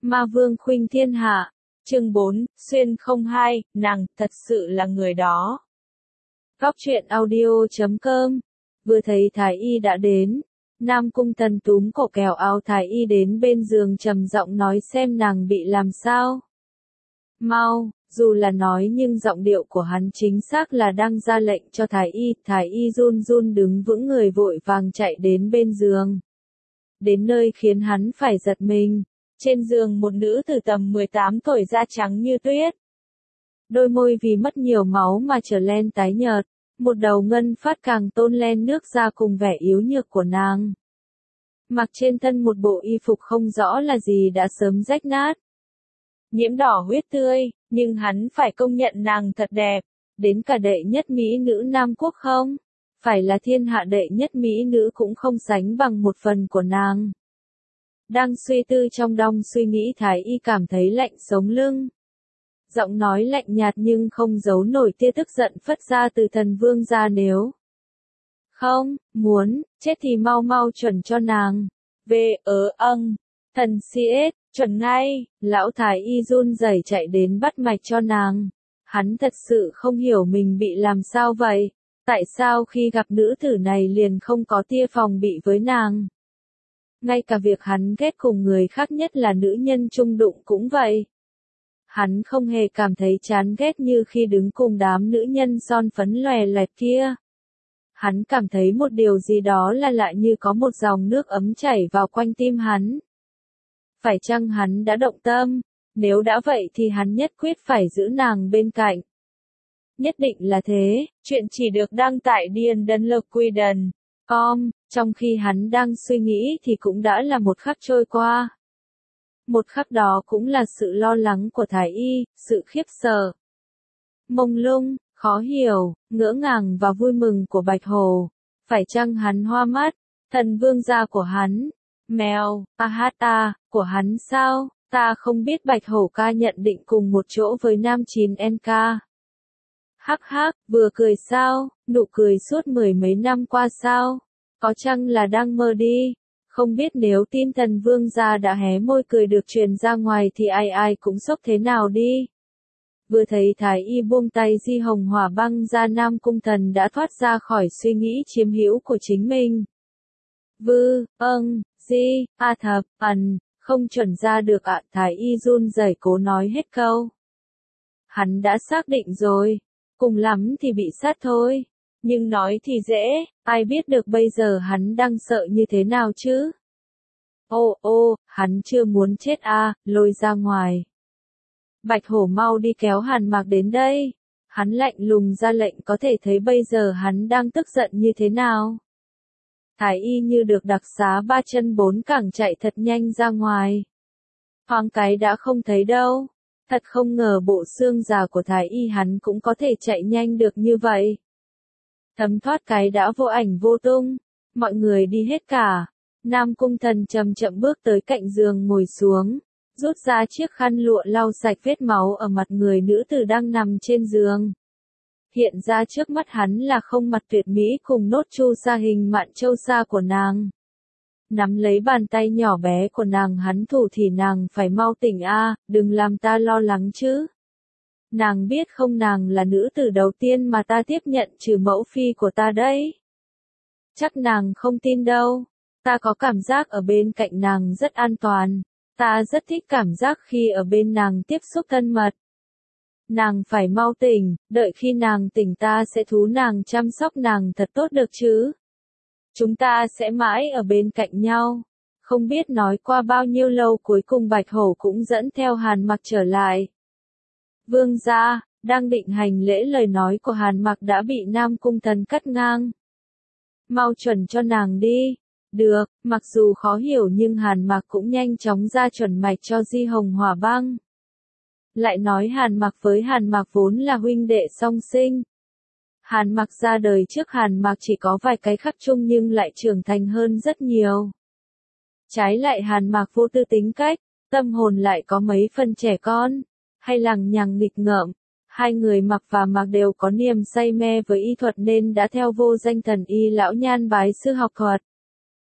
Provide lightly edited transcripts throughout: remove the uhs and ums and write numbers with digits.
Ma vương khuynh thiên hạ. Chương 4, xuyên 02, nàng, thật sự là người đó. Góc truyện audio.com. Vừa thấy Thái Y đã đến. Nam Cung Tần túm cổ kéo áo Thái Y đến bên giường trầm giọng nói xem nàng bị làm sao. Mau, dù là nói nhưng giọng điệu của hắn chính xác là đang ra lệnh cho Thái Y run run đứng vững người vội vàng chạy đến bên giường. Đến nơi khiến hắn phải giật mình. Trên giường một nữ từ tầm 18 tuổi da trắng như tuyết. Đôi môi vì mất nhiều máu mà trở lên tái nhợt, một đầu ngân phát càng tôn lên nước da cùng vẻ yếu nhược của nàng. Mặc trên thân một bộ y phục không rõ là gì đã sớm rách nát. Nhiễm đỏ huyết tươi, nhưng hắn phải công nhận nàng thật đẹp, đến cả đệ nhất mỹ nữ Nam Quốc không? Phải là thiên hạ đệ nhất mỹ nữ cũng không sánh bằng một phần của nàng. Đang suy tư trong đong suy nghĩ Thái Y cảm thấy lạnh sống lưng. Giọng nói lạnh nhạt nhưng không giấu nổi tia tức giận phất ra từ thần vương ra nếu. Không, muốn, chết thì mau mau chuẩn cho nàng. Thần CS, chuẩn ngay, lão Thái Y run rẩy chạy đến bắt mạch cho nàng. Hắn thật sự không hiểu mình bị làm sao vậy. Tại sao khi gặp nữ tử này liền không có tia phòng bị với nàng? Ngay cả việc hắn ghét cùng người khác nhất là nữ nhân chung đụng cũng vậy. Hắn không hề cảm thấy chán ghét như khi đứng cùng đám nữ nhân son phấn lòe loẹt kia. Hắn cảm thấy một điều gì đó là lạ như có một dòng nước ấm chảy vào quanh tim hắn. Phải chăng hắn đã động tâm? Nếu đã vậy thì hắn nhất quyết phải giữ nàng bên cạnh. Nhất định là thế, chuyện chỉ được đăng tại DNLQuiden.com, trong khi hắn đang suy nghĩ thì cũng đã là một khắc trôi qua. Một khắc đó cũng là sự lo lắng của Thái Y, sự khiếp sợ, mông lung, khó hiểu, ngỡ ngàng và vui mừng của Bạch Hổ. Phải chăng hắn hoa mắt, thần vương gia của hắn, mèo, ahata, của hắn sao? Ta không biết Bạch Hổ ca nhận định cùng một chỗ với nam 9NK. Hắc hắc, vừa cười sao, nụ cười suốt mười mấy năm qua sao? Có chăng là đang mơ đi? Không biết nếu tin thần vương gia đã hé môi cười được truyền ra ngoài thì ai ai cũng sốc thế nào đi. Vừa thấy Thái Y buông tay di hồng hỏa băng ra, Nam Cung Thần đã thoát ra khỏi suy nghĩ chiếm hữu của chính mình. Không chuẩn ra được ạ. Thái Y run rẩy cố nói hết câu. Hắn đã xác định rồi, cùng lắm thì bị sát thôi. Nhưng nói thì dễ, ai biết được bây giờ hắn đang sợ như thế nào chứ? Hắn chưa muốn chết à, lôi ra ngoài. Bạch Hổ mau đi kéo Hàn Mạc đến đây. Hắn lạnh lùng ra lệnh, có thể thấy bây giờ hắn đang tức giận như thế nào. Thái Y như được đặc xá ba chân bốn cẳng chạy thật nhanh ra ngoài. Thoáng cái đã không thấy đâu. Thật không ngờ bộ xương già của Thái Y hắn cũng có thể chạy nhanh được như vậy. Thấm thoát cái đã vô ảnh vô tung, mọi người đi hết cả. Nam Cung Thần chậm chậm bước tới cạnh giường ngồi xuống, rút ra chiếc khăn lụa lau sạch vết máu ở mặt người nữ tử đang nằm trên giường. Hiện ra trước mắt hắn là không mặt tuyệt mỹ cùng nốt chu sa hình mạn châu sa của nàng. Nắm lấy bàn tay nhỏ bé của nàng hắn thủ thì nàng phải mau tỉnh a, đừng làm ta lo lắng chứ. Nàng biết không, nàng là nữ tử đầu tiên mà ta tiếp nhận trừ mẫu phi của ta đấy. Chắc nàng không tin đâu. Ta có cảm giác ở bên cạnh nàng rất an toàn. Ta rất thích cảm giác khi ở bên nàng tiếp xúc thân mật. Nàng phải mau tỉnh, đợi khi nàng tỉnh ta sẽ thú nàng chăm sóc nàng thật tốt được chứ. Chúng ta sẽ mãi ở bên cạnh nhau. Không biết nói qua bao nhiêu lâu cuối cùng Bạch Hổ cũng dẫn theo Hàn Mặc trở lại. Vương gia, đang định hành lễ lời nói của Hàn Mặc đã bị Nam Cung Thần cắt ngang. Mau chuẩn cho nàng đi. Được, mặc dù khó hiểu nhưng Hàn Mặc cũng nhanh chóng ra chuẩn mạch cho di hồng hỏa băng. Lại nói Hàn Mặc với Hàn Mặc vốn là huynh đệ song sinh. Hàn Mặc ra đời trước Hàn Mặc chỉ có vài cái khác chung nhưng lại trưởng thành hơn rất nhiều. Trái lại Hàn Mặc vô tư tính cách, tâm hồn lại có mấy phần trẻ con, hay lằng nhằng nghịch ngợm. Hai người Mặc và Mặc đều có niềm say mê với y thuật nên đã theo vô danh thần y lão Nhan bái sư học thuật.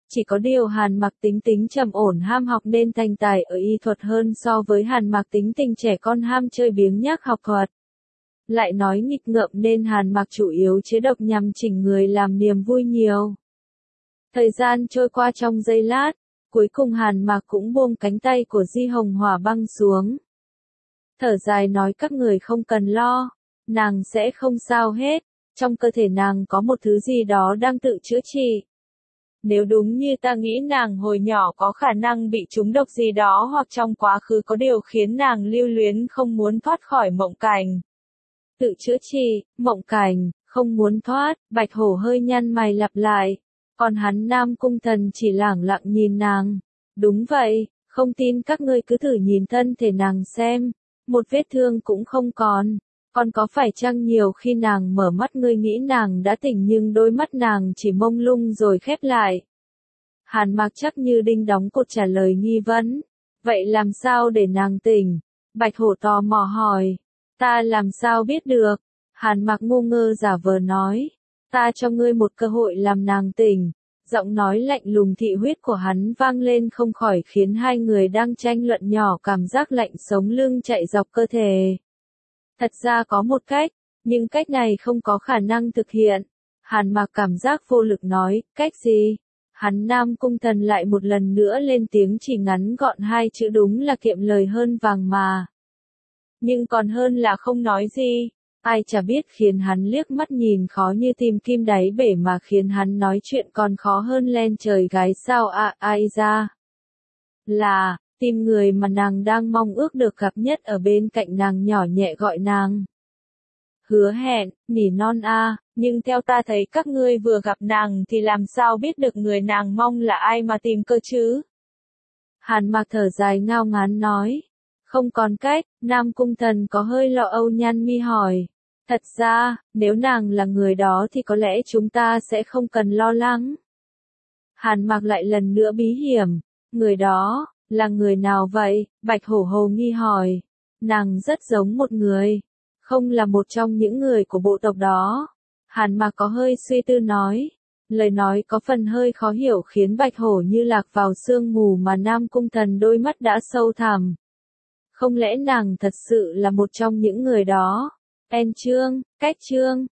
Chỉ có điều Hàn Mặc tính tính trầm ổn ham học nên thành tài ở y thuật hơn so với Hàn Mặc tính tình trẻ con ham chơi biếng nhác học thuật. Lại nói nghịch ngợm nên Hàn Mặc chủ yếu chế độc nhằm chỉnh người làm niềm vui nhiều. Thời gian trôi qua trong giây lát, cuối cùng Hàn Mặc cũng buông cánh tay của Di Hồng Hỏa băng xuống. Thở dài nói các người không cần lo, nàng sẽ không sao hết, trong cơ thể nàng có một thứ gì đó đang tự chữa trị. Nếu đúng như ta nghĩ nàng hồi nhỏ có khả năng bị trúng độc gì đó hoặc trong quá khứ có điều khiến nàng lưu luyến không muốn thoát khỏi mộng cảnh. Tự chữa trị, mộng cảnh, không muốn thoát, Bạch Hổ hơi nhăn mày lặp lại. Còn hắn Nam Cung Thần chỉ lẳng lặng nhìn nàng. Đúng vậy, không tin các ngươi cứ thử nhìn thân thể nàng xem. Một vết thương cũng không còn. Còn có phải chăng nhiều khi nàng mở mắt ngươi nghĩ nàng đã tỉnh nhưng đôi mắt nàng chỉ mông lung rồi khép lại. Hàn Mặc chắc như đinh đóng cột trả lời nghi vấn. Vậy làm sao để nàng tỉnh? Bạch Hổ tò mò hỏi. Ta làm sao biết được? Hàn Mặc ngu ngơ giả vờ nói. Ta cho ngươi một cơ hội làm nàng tỉnh. Giọng nói lạnh lùng thị huyết của hắn vang lên không khỏi khiến hai người đang tranh luận nhỏ cảm giác lạnh sống lưng chạy dọc cơ thể. Thật ra có một cách, nhưng cách này không có khả năng thực hiện. Hàn Mặc cảm giác vô lực nói, cách gì? Hắn Nam Cung Thần lại một lần nữa lên tiếng chỉ ngắn gọn hai chữ đúng là kiệm lời hơn vàng mà. Nhưng còn hơn là không nói gì. Ai chả biết khiến hắn liếc mắt nhìn khó như tìm kim đáy bể mà khiến hắn nói chuyện còn khó hơn lên trời gái sao ai ra. Là, tìm người mà nàng đang mong ước được gặp nhất ở bên cạnh nàng nhỏ nhẹ gọi nàng. Hứa Hẹn, nỉ non nhưng theo ta thấy các ngươi vừa gặp nàng thì làm sao biết được người nàng mong là ai mà tìm cơ chứ? Hàn Mặc thở dài ngao ngán nói. Không còn cách, Nam Cung Thần có hơi lo âu nhăn mi hỏi. Thật ra, nếu nàng là người đó thì có lẽ chúng ta sẽ không cần lo lắng. Hàn Mặc lại lần nữa bí hiểm. Người đó, là người nào vậy? Bạch Hổ hồ nghi hỏi. Nàng rất giống một người. Không là một trong những người của bộ tộc đó. Hàn Mặc có hơi suy tư nói. Lời nói có phần hơi khó hiểu khiến Bạch Hổ như lạc vào sương mù mà Nam Cung Thần đôi mắt đã sâu thẳm. Không lẽ nàng thật sự là một trong những người đó? Cách chương.